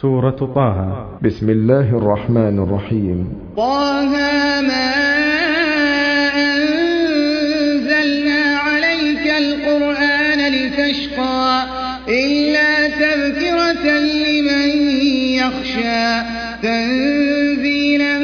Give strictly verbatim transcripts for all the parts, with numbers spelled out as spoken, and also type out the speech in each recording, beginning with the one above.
سورة طه. بسم الله الرحمن الرحيم. طه ما أنزلنا عليك القرآن لتشقى إلا تذكرة لمن يخشى تنزيلا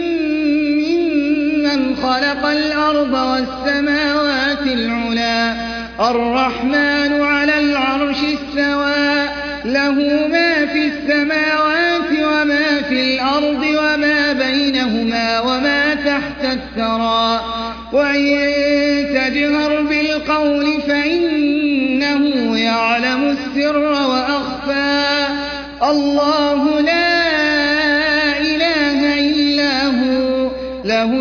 ممن خلق الأرض والسماوات العلى الرحمن على العرش استوى له ما في السماوات وما في الأرض وما بينهما وما تحت الثرى وإن تجهر بالقول فإنه يعلم السر وأخفى الله لا إله إلا هو له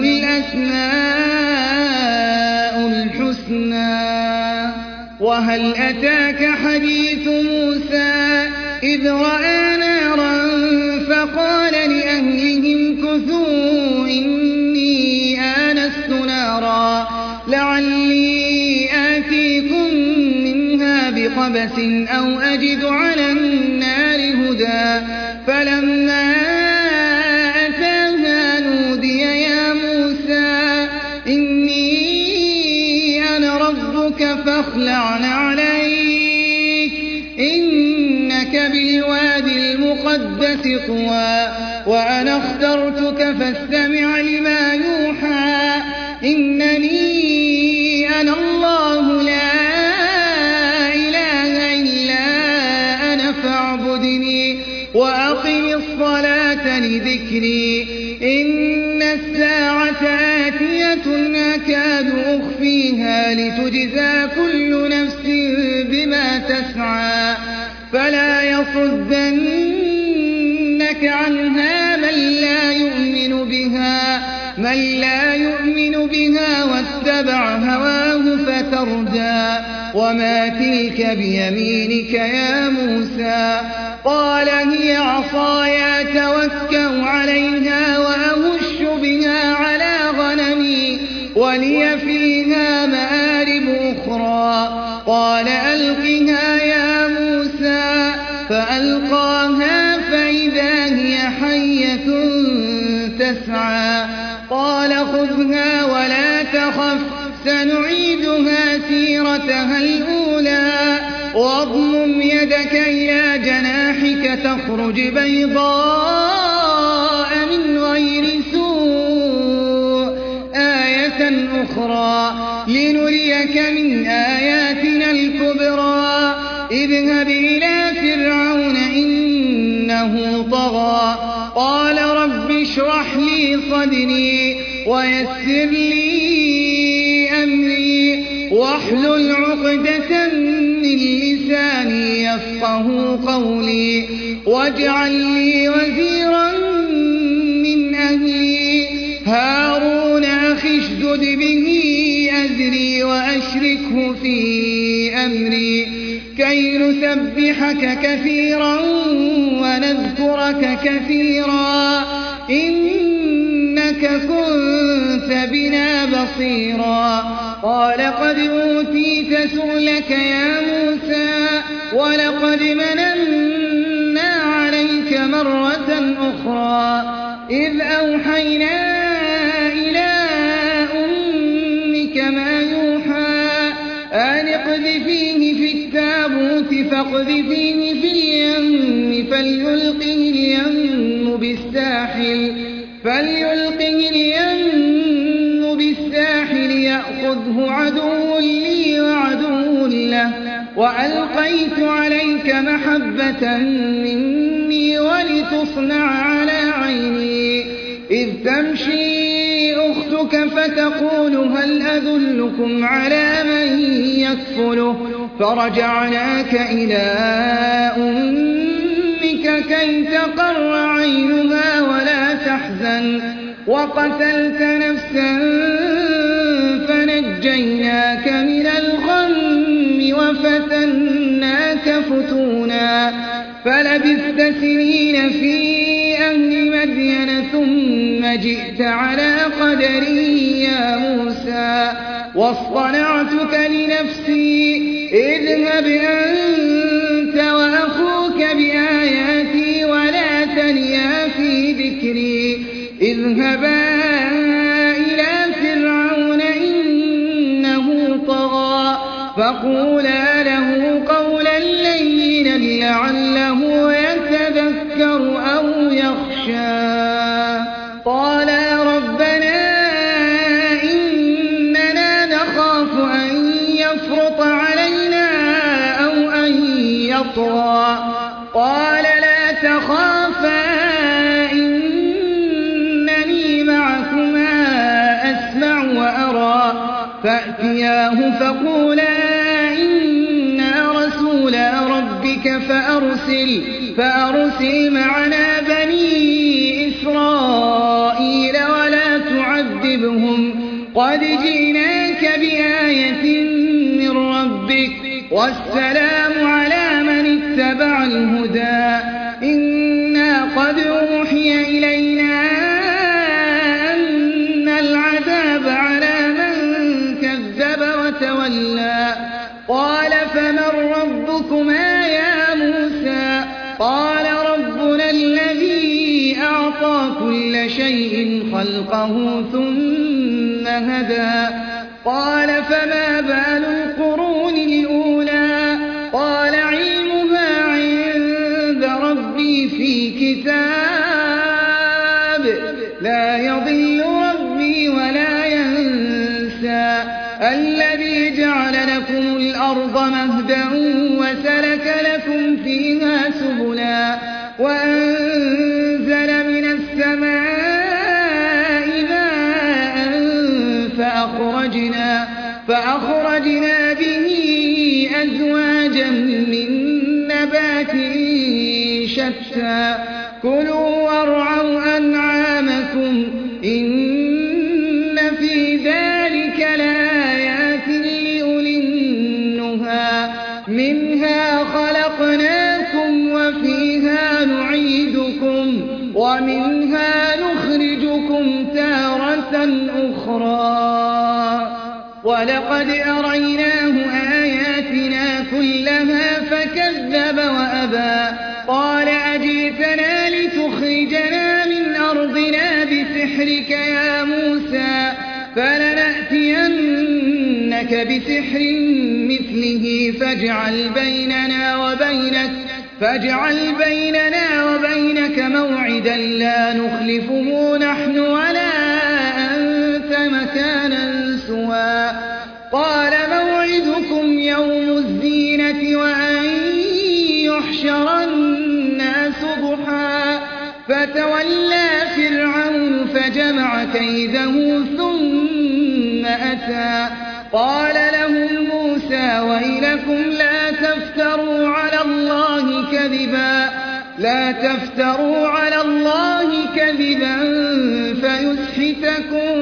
الأسماء الحسنى. وهل أتاك حديث موسى إذ رأى نارا فقال لأهلهم كثوا إني آنست نارا لعلي آتيكم منها بقبس أو أجد على النار هدى فلما أتاها نودي يا موسى إني أنا ربك فاخلع عليك إنك بالوادي المقدس طوى وأنا اخترتك فاستمع لما يوحى إنني أنا الله لا إله إلا أنا فاعبدني وأقم الصلاة لذكري إن الساعة آتية أكاد أخفيها لتجزى كل نفس بما تسعى فلا يصدنك عنها من لا يؤمن بها من لا يؤمن بها واتبع هواه فتردى وما تلك بيمينك يا موسى قال هي عصاي أتوكأ عليها وأهش بها على غنمي ولي فيها مآرب أخرى قال ألقها يا موسى فألقاها فإذا هي حية تسعى قال خذها ولا تخف سنعيدها سيرتها الأولى واضمم يدك إلى جناحك تخرج بيضاء من غير سوء آية أخرى لنريك من آياتنا الكبرى اذهب إلى فرعون إنه طغى قال رب اشرح لي صدري ويسر لي أمري واحلل عقدة من لساني يفقه قولي واجعل لي وزيرا من أهلي هارون أخي اشدد به أزري وأشركه في أمري كي نسبحك كثيرا ونذكرك كثيرا إنك كنت بنا بصيرا قال قد أوتيت سؤلك يا موسى ولقد مننا عليك مرة أخرى إذ أوحينا إلى أمك ما يوحى أن اقذفيه في التابوت فاقذفيه في اليم فليلقه اليم بالساحل فليلقه اليم بالساحل يأخذه عدو لي وعدو له وألقيت عليك محبة مني ولتصنع على عيني إذ تمشي أختك فتقول هل أدلكم على من يكفله فرجعناك إلى أمك كي تقر عينها ولا تحزن وقتلت نفسا فنجيناك من الغم وفتناك فتونا فلبثت سنين في أهل مدين ثم جئت على قدري يا موسى واصطنعتك لنفسي اذهب أنت وأخوك بآياتي ولا ذكري اذهبا إلى فرعون إنه طغى فقولا له قولا لينا لعله يتذكر أو يخشى قالا ربنا إننا نخاف أن يفرط علينا أو أن يطغى قال لا تخافا إنني معكما أسمع وأرى فأتياه فقولا إنا رسولا ربك فأرسل, فأرسل معنا بني إسرائيل ولا تعذبهم قد جئناك بآية من ربك والسلام على من اتبع الهدى إنا قد أوحي إلينا أن العذاب على من كذب وتولى قال فمن ربكما يا موسى قال ربنا الذي أعطى كل شيء خلقه ثم هدى قال فما بال القرون الأولى قال علمها عند ربي في كتاب لا يضل ربي ولا ينسى الذي جعل لكم الأرض مهدا وسلك لكم فيها سبلا وأنزل من السماء ماء فأخرجنا, فأخرجنا به أزواجا من نبات شتى كلوا وارعوا أنعامكم إن في ذلك لآيات لأولي النهى منها خلقناكم وفيها نعيدكم ومنها نخرجكم تارة أخرى ولقد أريناه آياتنا كلها فكذب وأبى قال أجئتنا لتخرجنا من أرضنا بسحرك يا موسى فلنأتينك بسحر مثله فاجعل بيننا وبينك فاجعل بيننا وبينك موعدا لا نخلفه نحن ولا أنت مكانا سوى قال موعدكم يوم الزينة وأن يحشر الناس ضحى فتولى فرعون فجمع كيده ثم أتى قال لهم موسى ويلكم لا تفتروا على الله كذبا لا تفتروا على الله كذبا فيسحتكم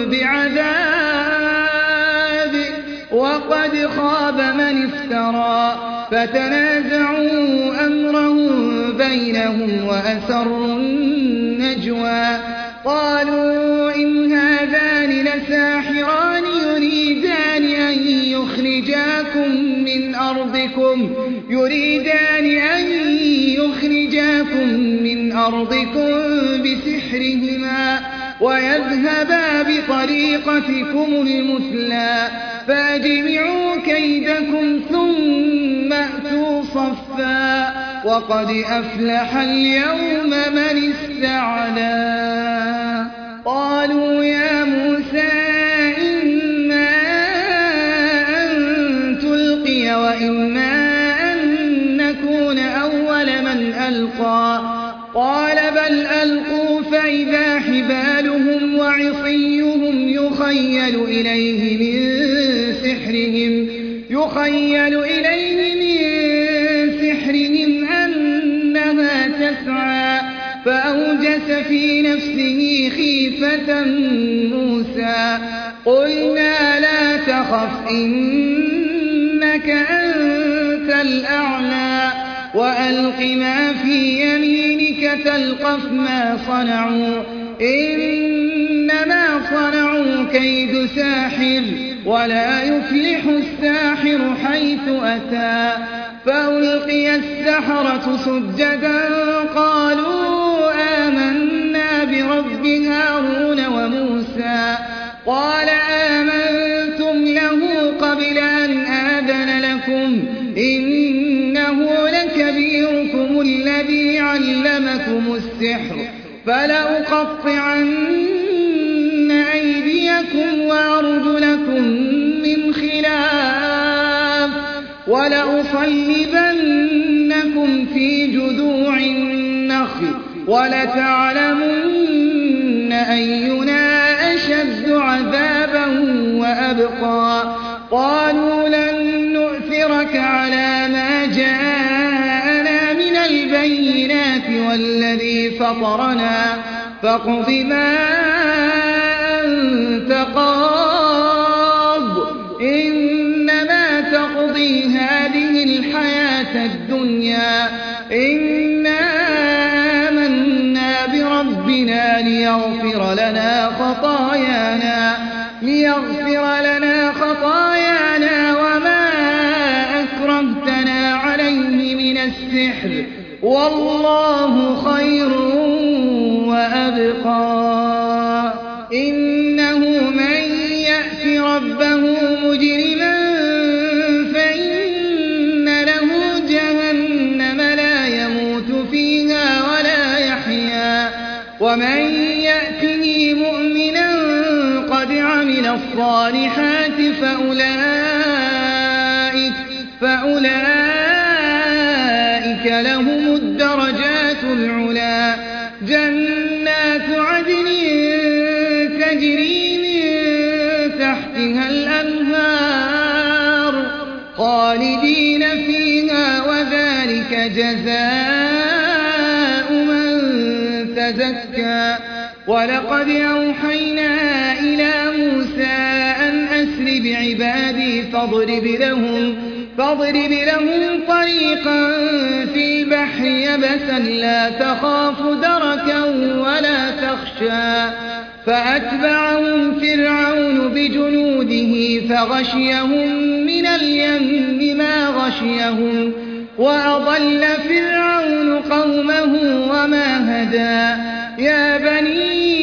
بعذاب وقد خاب من افترى فتنازعوا أمرهم بينهم وأسروا النجوى قالوا إن هذان لساحران يريدان أن يخرجاكم من أرضكم يريدان أن يخرجاكم من أرضكم بسحرهما ويذهبا بطريقتكم المثلى فأجمعوا كيدكم ثم أتوا صفا وقد أفلح اليوم من استعلى قالوا يا موسى إما أن تلقي وإما أن نكون أول من ألقى قال بل ألقوا فإذا حبالهم وعصيهم يخيل إليه من سحرهم يخيل إليه من سحرهم أنها تسعى فأوجس في نفسه خيفة موسى قلنا لا تخف إنك أنت الأعلى وألق ما في يمينك تلقف ما صنعوا إنما صنعوا كيد ساحر ولا يفلح الساحر حيث أتى فألقي السحرة سجدا قالوا آمنا الذي علمكم السحر فلأقطعن أيديكم وأرجلكم من خلاف ولأصلبنكم في جذوع النخل ولتعلمن أينا أشد عذابا وأبقى قالوا لن نؤثرك على ما جاءنا من البينات والذي فطرنا فاقض ما أنت قاض إنما تقضي هذه الحياة الدنيا إنا آمنا بربنا ليغفر لنا خطايانا ليغفر لنا خطايانا وما أكرهتنا عليه من السحر والله خير وأبقى إنه من يأت ربه مجرما فإن له جهنم لا يموت فيها ولا يحيا ومن يأته مؤمنا قد عمل الصالحات فأولئك, فأولئك لهم الدرجات العلا جنات عدن تجري من تحتها الأنهار خالدين فيها وذلك جزاء من تزكى ولقد أوحينا إلى موسى أن أسر بعبادي فاضرب لهم, فاضرب لهم طريقا في البحر يبسا لا تخاف دركا ولا تخشى فأتبعهم فرعون بجنوده فغشيهم من اليم ما غشيهم وأضل فرعون قومه وما هدى يا بني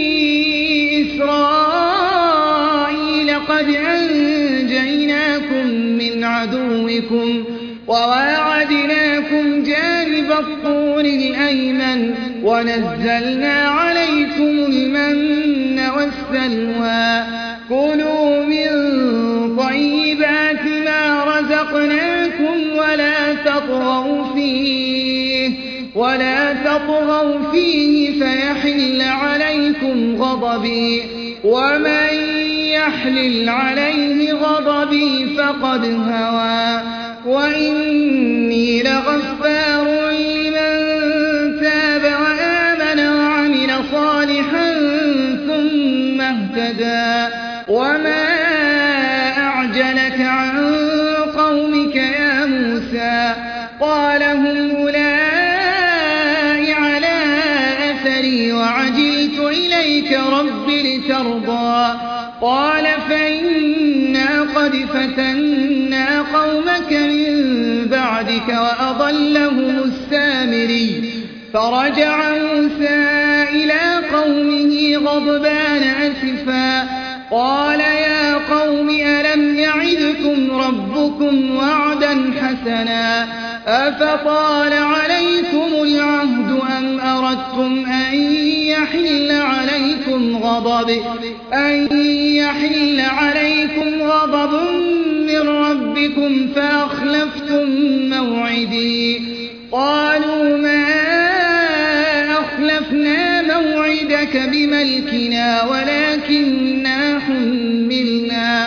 إسرائيل قد أنجيناكم من عدوكم وواعدناكم جانب الطور الأيمن ونزلنا عليكم المن والسلوى كلوا من طيبات ما رزقناكم ولا تطغوا فيه ولا تطغوا فيه فيحل عليكم غضبي ومن يحلل عليه غضبي فقد هوى وإني لغفار لمن تاب وآمن وعمل صالحا ثم اهتدى وما أعجلك عن قومك يا موسى قال هم أولئك على أثري وعجلت إليك رب لترضى قال فإنا قد فتنا قومك من بعدك وأضلهم السامري فرجع موسى إلى قومه غضبان أسفا قال يا قوم ألم يعدكم ربكم وعدا حسنا أفطال عليكم العهد أم أردتم أن يحل عليكم غضب أن يحل عليكم غضب من ربكم فأخلفتم موعدي قالوا ما أخلفنا موعدك بملكنا ولكننا حملنا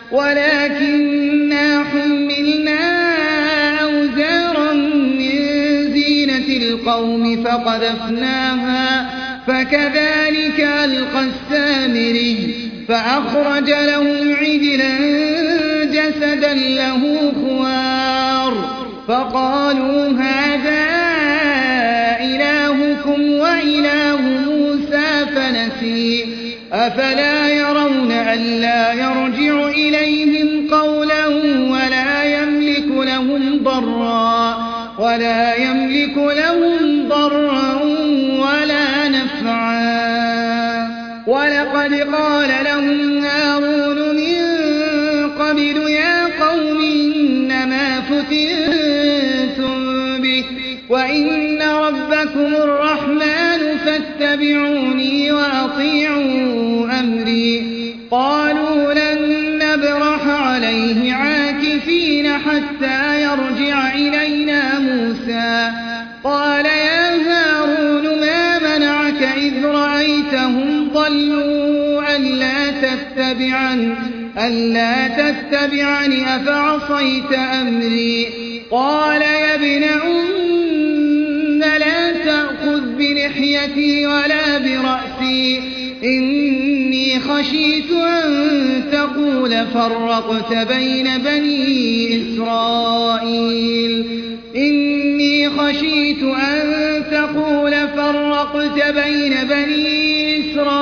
ولكننا حملنا أوزارا من زينة القوم فقذفناها فكذلك ألقى السامري فأخرج لهم عجلا جسدا له خوار فقالوا هذا إلهكم وإله موسى فنسي أفلا يرون ألا يرجع إليهم قولا ولا يملك لهم ضرا ولا يملك لهم ضرا ولا نفعا ولقد قال لهم هارون من قبل يا قوم إنما فتنتم به وإن ربكم اتبعوني وأطيعوا أمري قالوا لن نبرح عليه عاكفين حتى يرجع إلينا موسى قال يا هارون ما منعك إذ رأيتهم ضلوا ألا تتبعني ألا تتبعني أفعصيت أمري قال يا ابن أم لا تأخذ بلحيتي ولا برأسي إني خشيت أن تقول فرقت بين بني إسرائيل إني خشيت أن تقول فرقت بين بني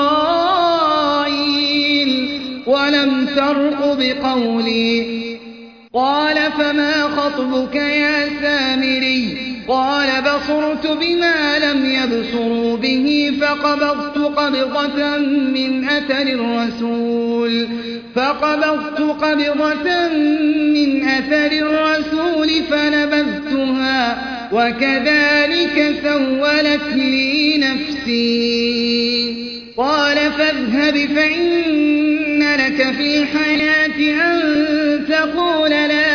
إسرائيل ولم ترقب قولي قال فما خطبك يا سامري قال بصرت بما لم يبصروا به فقبضت قبضة من أثر الرسول فقبضت قبضة من أثر الرسول فنبذتها وكذلك سولت لي نفسي قال فاذهب فإن لك في الحياة أن تقول لا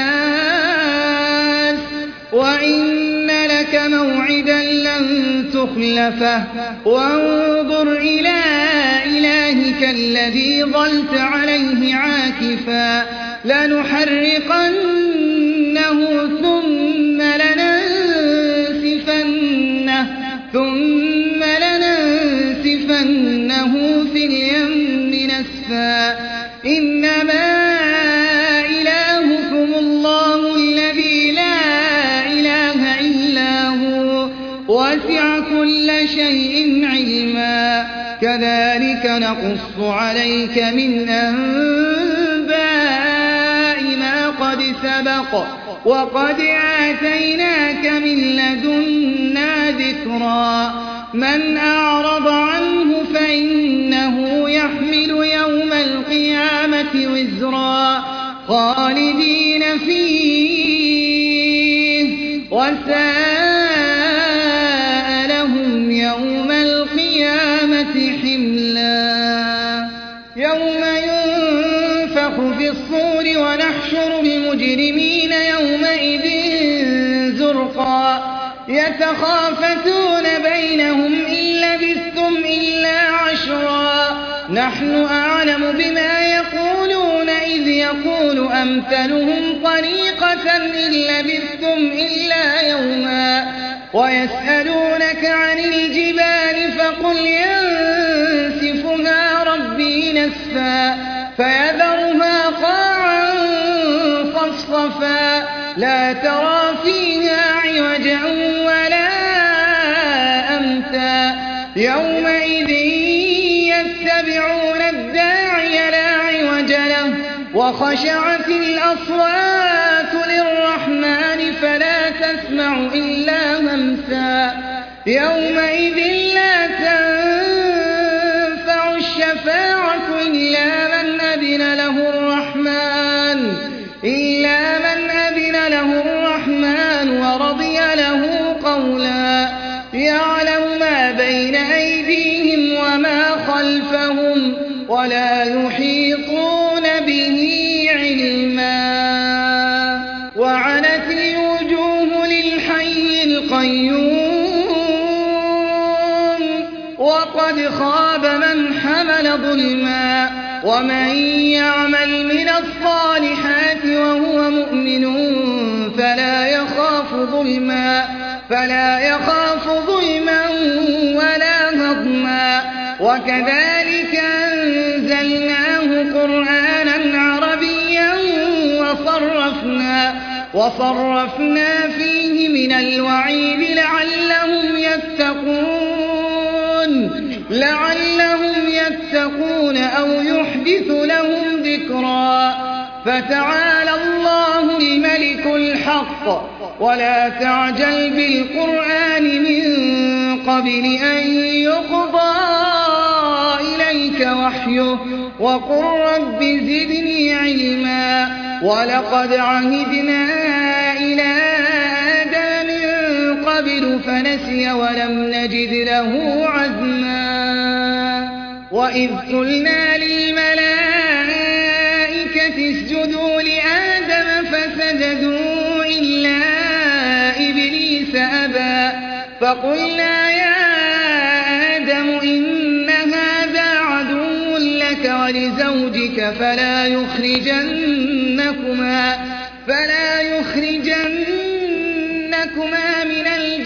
مساس وإن لك موعدا لن تخلفه وانظر إلى إلهك الذي ظلت عليه عاكفا لنحرقنه ثم لننسفنه ثم لننسفنه في اليم نسفا إنما إلهكم الله الذي لا إله إلا هو وسع كل شيء علما كذلك نقص عليك من أنباء ما قد سبق وقد آتيناك من لدنا ذكرا من أعرض عنه فإنه يحمل يوم القيامة وزرا خالدين فيه وساء لهم يوم القيامة حملا يوم ينفخ في الصور ونحشر المجرمين يومئذ زرقا يتخافتون بينهم إن لبثتم إلا عشرا نحن أعلم بما يقولون إذ يقول أمثلهم طريقة إن لبثتم إلا يوما ويسألونك عن الجبال فقل ينسفها ربي نسفا فيذرها قاعا صفصفا لا ترى فيها عوجا ولا أمتا يومئذ يتبعون الداعي لا عوج له وخشعت الأصوات للرحمن فلا تسمع إلا همسا يومئذ لا تنفع الشفاعة إلا من أذن له الرحمن إلا من أذن له الرحمن ورضي له قولا يعلم ما بين أيديهم وما خلفهم ولا يحيطون به علما وعنت الوجوه للحي القيوم وقد خاب من حمل ظلما ومن يعمل من الصالحات وهو مؤمن فلا يخاف ظلما فلا يخاف ظلما ولا هضما وكذلك أنزلناه قرآنا عربيا وصرفنا وصرفنا فيه من الوعيد لعلهم يتقون لعلهم يتقون أو يحدث لهم ذكرا فتعالى الله الملك الحق ولا تعجل بالقرآن من قبل أن يقضى إليك وحيه وقل رب زدني علما ولقد عهدنا إلى آدم من قبل الفضل فنسي ولم نجد له عزما وإذ قلنا للملائكة اسجدوا لآدم فسجدوا إلا إبليس أبى فقلنا يا آدم إن هذا عدو لك ولزوجك فلا يخرجنكما فلا يخرجنكما من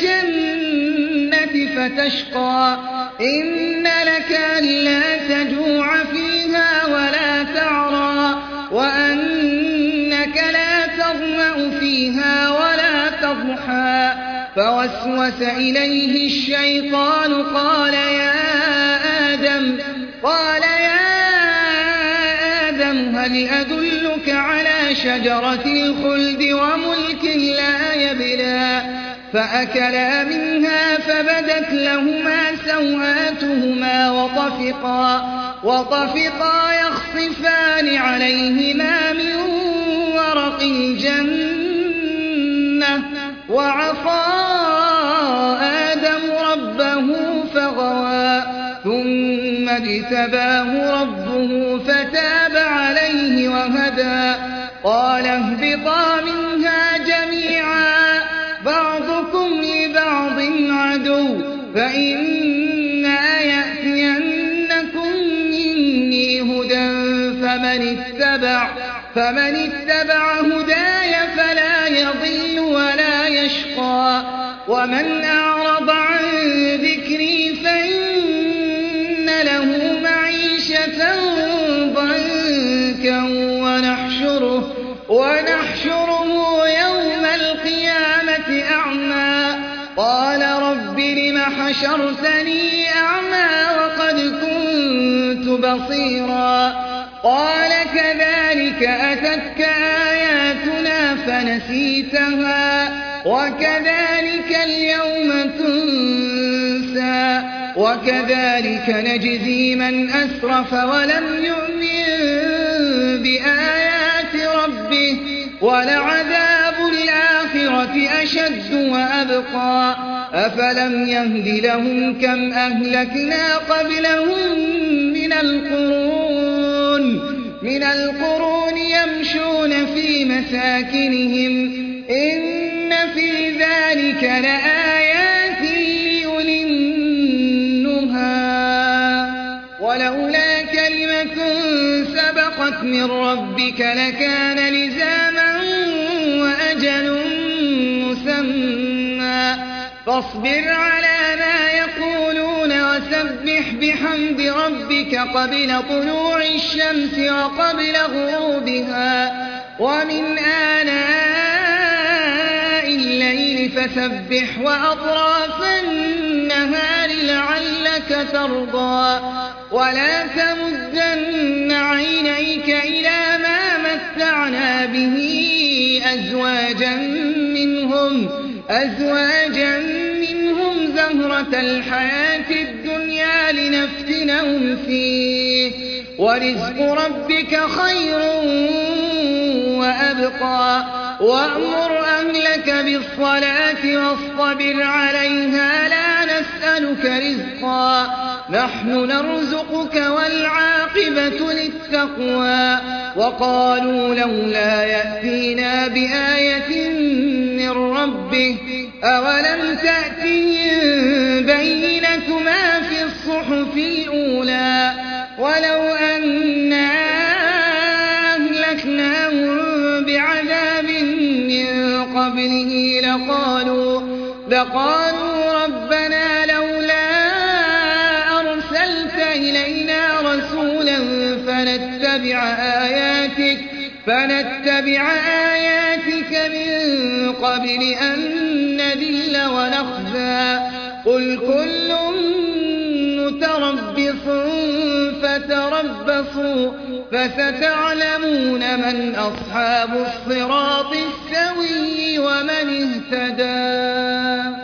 الجنة فتشقى إن لك ألا تجوع فيها ولا تعرى وأنك لا تظمأ فيها ولا تضحى فوسوس إليه الشيطان قال يا آدم قال يا آدم هل أدلك على شجرة الخلد وملك لا يبلى فأكلا منها فبدت لهما سوآتهما وطفقا, وطفقا يخصفان عليهما من ورق الجنة وعصى آدم ربه فغوى ثم اجتباه ربه فتاب عليه وهدى قال اهبطا منها جميعا بعضكم لبعض عدو فإما يأتينكم مني هدى فمن اتبع, فمن اتبع هداي فلا يضل ولا يشقى ومن أعرض عن ذكري فإن له معيشة ضنكا ونحشره, ونحشره يوم القيامة أعمى قال رب لم حشرتني أعمى وقد كنت بصيرا قال كذلك أتتك آياتنا فنسيتها وكذلك اليوم تنسى وكذلك نجزي من أسرف ولم يؤمن بآيات ربه ولعذاب الآخرة أشد وأبقى أفلم يهد لهم كم أهلكنا قبلهم من القرون من القرون يمشون في مساكنهم إن في ذلك لآيات لأولي النهى ولولا كلمة سبقت من ربك لكان لزاما وأجل مسمى فاصبر على ما يقولون وسبح بحمد ربك قبل طلوع الشمس وقبل غروبها ومن آناء الليل فسبح وأطراف النهار لعلك ترضى ولا تمدن عينيك إلى ما متعنا به أزواجا منهم أزواجا منهم زهرة الحياة الدنيا لنفتنهم فيه ورزق ربك خير وأبقى وأمر أهلك بالصلاة واصطبر عليها لا نسألك رزقا نحن نرزقك والعاقبة للتقوى وقالوا لولا يأتينا بآية من ربه أولم تأتهم بينة ما في الصحف الأولى ولو أنا أهلكناهم بعذاب من قبله لقالوا, لقالوا ربنا لولا أرسلت إلينا رسولا فنتبع آياتك, فنتبع آياتك من قبل أن نذل ونخزى قل كل متربص فتربصوا فستعلمون من أصحاب الصراط السوي ومن اهتدى.